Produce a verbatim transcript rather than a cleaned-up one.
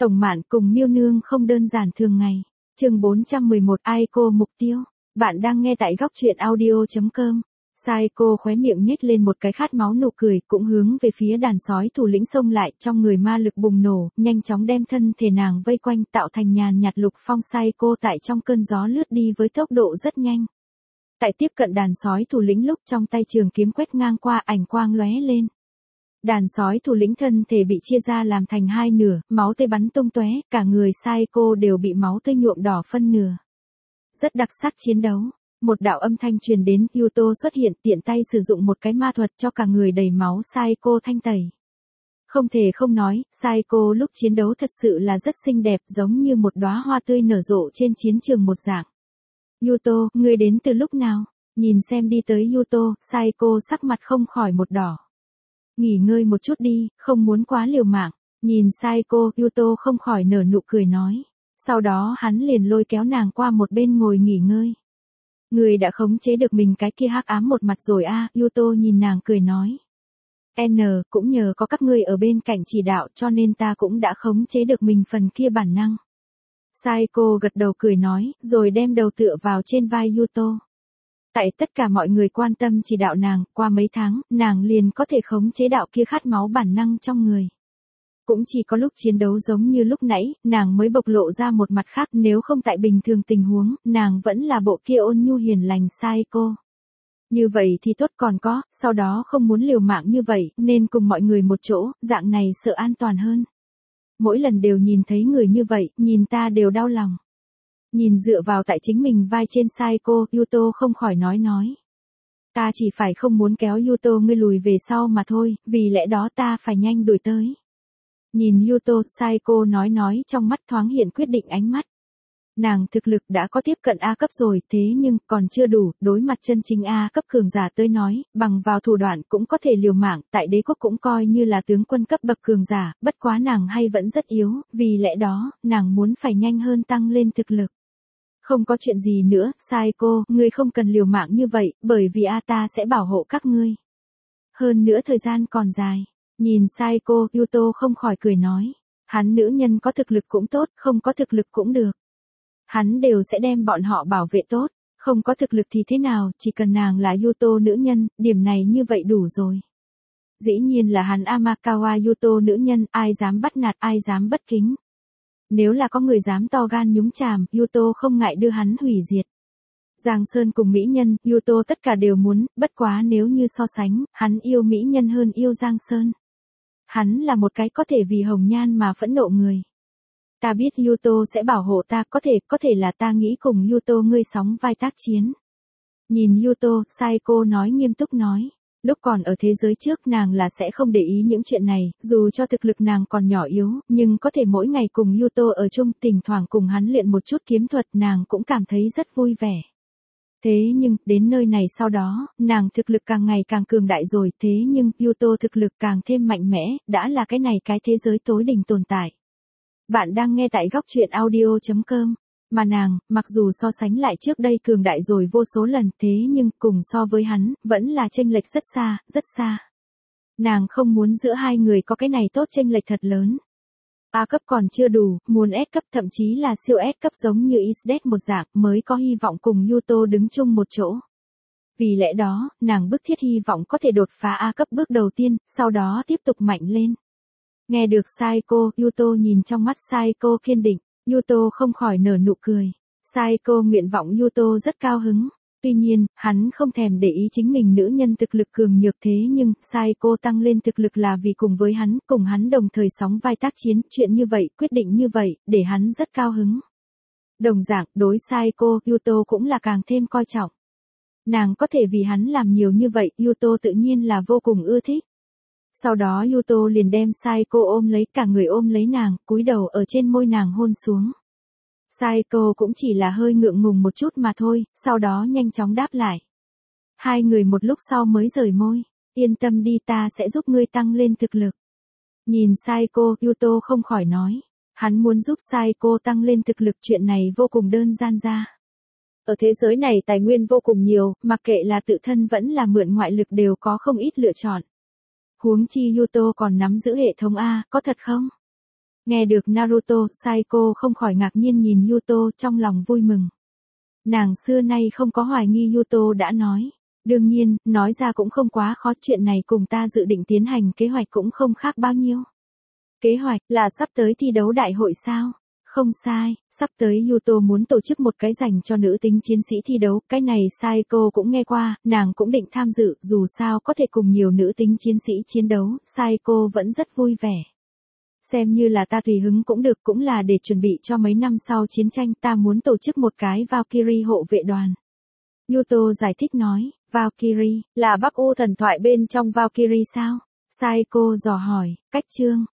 Tổng Mạn cùng Miêu Nương không đơn giản thường ngày. Chương bốn trăm mười một Aiko mục tiêu. Bạn đang nghe tại góc truyện audio chấm com. Saiko khóe miệng nhếch lên một cái khát máu nụ cười, cũng hướng về phía đàn sói thủ lĩnh xông lại, trong người ma lực bùng nổ, nhanh chóng đem thân thể nàng vây quanh, tạo thành nhàn nhạt lục phong. Saiko tại trong cơn gió lướt đi với tốc độ rất nhanh. Tại tiếp cận đàn sói thủ lĩnh lúc, trong tay trường kiếm quét ngang qua, ảnh quang lóe lên. Đàn sói thủ lĩnh thân thể bị chia ra làm thành hai nửa, máu tươi bắn tung tóe, cả người Saiko đều bị máu tươi nhuộm đỏ phân nửa. Rất đặc sắc chiến đấu. Một đạo âm thanh truyền đến, Yuto xuất hiện, tiện tay sử dụng một cái ma thuật cho cả người đầy máu Saiko thanh tẩy. Không thể không nói, Saiko lúc chiến đấu thật sự là rất xinh đẹp, giống như một đóa hoa tươi nở rộ trên chiến trường một dạng. Yuto, ngươi đến từ lúc nào? Nhìn xem đi tới Yuto, Saiko sắc mặt không khỏi một đỏ. Nghỉ ngơi một chút đi, không muốn quá liều mạng. Nhìn Saiko, Yuto không khỏi nở nụ cười nói. Sau đó hắn liền lôi kéo nàng qua một bên ngồi nghỉ ngơi. Người đã khống chế được mình cái kia hắc ám một mặt rồi a, à, Yuto nhìn nàng cười nói. N, cũng nhờ có các ngươi ở bên cạnh chỉ đạo cho nên ta cũng đã khống chế được mình phần kia bản năng. Saiko gật đầu cười nói, rồi đem đầu tựa vào trên vai Yuto. Tại tất cả mọi người quan tâm chỉ đạo nàng, qua mấy tháng, nàng liền có thể khống chế đạo kia khát máu bản năng trong người. Cũng chỉ có lúc chiến đấu giống như lúc nãy, nàng mới bộc lộ ra một mặt khác, nếu không tại bình thường tình huống, nàng vẫn là bộ kia ôn nhu hiền lành Saiko. Như vậy thì tốt, còn có, sau đó không muốn liều mạng như vậy, nên cùng mọi người một chỗ, dạng này sợ an toàn hơn. Mỗi lần đều nhìn thấy người như vậy, nhìn ta đều đau lòng. Nhìn dựa vào tại chính mình vai trên Saiko, Yuto không khỏi nói nói. Ta chỉ phải không muốn kéo Yuto ngươi lùi về sau mà thôi, vì lẽ đó ta phải nhanh đuổi tới. Nhìn Yuto, Saiko nói nói trong mắt thoáng hiện quyết định ánh mắt. Nàng thực lực đã có tiếp cận A cấp rồi, thế nhưng còn chưa đủ, đối mặt chân chính A cấp cường giả tới nói, bằng vào thủ đoạn cũng có thể liều mạng, tại đế quốc cũng coi như là tướng quân cấp bậc cường giả, bất quá nàng hay vẫn rất yếu, vì lẽ đó, nàng muốn phải nhanh hơn tăng lên thực lực. Không có chuyện gì nữa, Saiko, ngươi không cần liều mạng như vậy, bởi vì A ta sẽ bảo hộ các ngươi. Hơn nữa thời gian còn dài. Nhìn Saiko, Yuto không khỏi cười nói. Hắn nữ nhân có thực lực cũng tốt, không có thực lực cũng được. Hắn đều sẽ đem bọn họ bảo vệ tốt, không có thực lực thì thế nào, chỉ cần nàng là Yuto nữ nhân, điểm này như vậy đủ rồi. Dĩ nhiên là hắn Amakawa Yuto nữ nhân, ai dám bắt nạt, ai dám bất kính. Nếu là có người dám to gan nhúng chàm, Yuto không ngại đưa hắn hủy diệt. Giang Sơn cùng mỹ nhân, Yuto tất cả đều muốn, bất quá nếu như so sánh, hắn yêu mỹ nhân hơn yêu Giang Sơn. Hắn là một cái có thể vì hồng nhan mà phẫn nộ người. Ta biết Yuto sẽ bảo hộ ta, có thể, có thể là ta nghĩ cùng Yuto ngươi sóng vai tác chiến. Nhìn Yuto, Saiko nói nghiêm túc nói. Lúc còn ở thế giới trước nàng là sẽ không để ý những chuyện này, dù cho thực lực nàng còn nhỏ yếu, nhưng có thể mỗi ngày cùng Yuto ở chung, thỉnh thoảng cùng hắn luyện một chút kiếm thuật, nàng cũng cảm thấy rất vui vẻ. Thế nhưng, đến nơi này sau đó, nàng thực lực càng ngày càng cường đại rồi, thế nhưng, Yuto thực lực càng thêm mạnh mẽ, đã là cái này cái thế giới tối đỉnh tồn tại. Bạn đang nghe tại góc truyện audio chấm com. Mà nàng, mặc dù so sánh lại trước đây cường đại rồi vô số lần, thế nhưng, cùng so với hắn, vẫn là chênh lệch rất xa, rất xa. Nàng không muốn giữa hai người có cái này tốt chênh lệch thật lớn. A cấp còn chưa đủ, muốn S cấp, thậm chí là siêu S cấp giống như Isdet một dạng, mới có hy vọng cùng Yuto đứng chung một chỗ. Vì lẽ đó, nàng bức thiết hy vọng có thể đột phá A cấp bước đầu tiên, sau đó tiếp tục mạnh lên. Nghe được Saiko, Yuto nhìn trong mắt Saiko kiên định, Yuto không khỏi nở nụ cười. Saiko nguyện vọng Yuto rất cao hứng. Tuy nhiên, hắn không thèm để ý chính mình nữ nhân thực lực cường nhược, thế nhưng, Saiko tăng lên thực lực là vì cùng với hắn, cùng hắn đồng thời sóng vai tác chiến, chuyện như vậy, quyết định như vậy, để hắn rất cao hứng. Đồng dạng, đối Saiko, Yuto cũng là càng thêm coi trọng. Nàng có thể vì hắn làm nhiều như vậy, Yuto tự nhiên là vô cùng ưa thích. Sau đó Yuto liền đem Saiko ôm lấy, cả người ôm lấy nàng, cúi đầu ở trên môi nàng hôn xuống. Saiko cũng chỉ là hơi ngượng ngùng một chút mà thôi, sau đó nhanh chóng đáp lại. Hai người một lúc sau mới rời môi. Yên tâm đi, ta sẽ giúp ngươi tăng lên thực lực. Nhìn Saiko, Yuto không khỏi nói. Hắn muốn giúp Saiko tăng lên thực lực, chuyện này vô cùng đơn giản ra. Ở thế giới này tài nguyên vô cùng nhiều, mặc kệ là tự thân vẫn là mượn ngoại lực đều có không ít lựa chọn. Huống chi Yuto còn nắm giữ hệ thống A, có thật không? Nghe được Naruto, Saeko không khỏi ngạc nhiên nhìn Yuto trong lòng vui mừng. Nàng xưa nay không có hoài nghi Yuto đã nói. Đương nhiên, nói ra cũng không quá khó, chuyện này cùng ta dự định tiến hành kế hoạch cũng không khác bao nhiêu. Kế hoạch là sắp tới thi đấu đại hội sao? Không sai, sắp tới Yuto muốn tổ chức một cái dành cho nữ tính chiến sĩ thi đấu, cái này Saeko cũng nghe qua, nàng cũng định tham dự, dù sao có thể cùng nhiều nữ tính chiến sĩ chiến đấu, Saeko vẫn rất vui vẻ. Xem như là ta tùy hứng cũng được, cũng là để chuẩn bị cho mấy năm sau chiến tranh, ta muốn tổ chức một cái Valkyrie hộ vệ đoàn. Yuto giải thích nói, Valkyrie, là Bắc U thần thoại bên trong Valkyrie sao? Saeko dò hỏi, cách chương.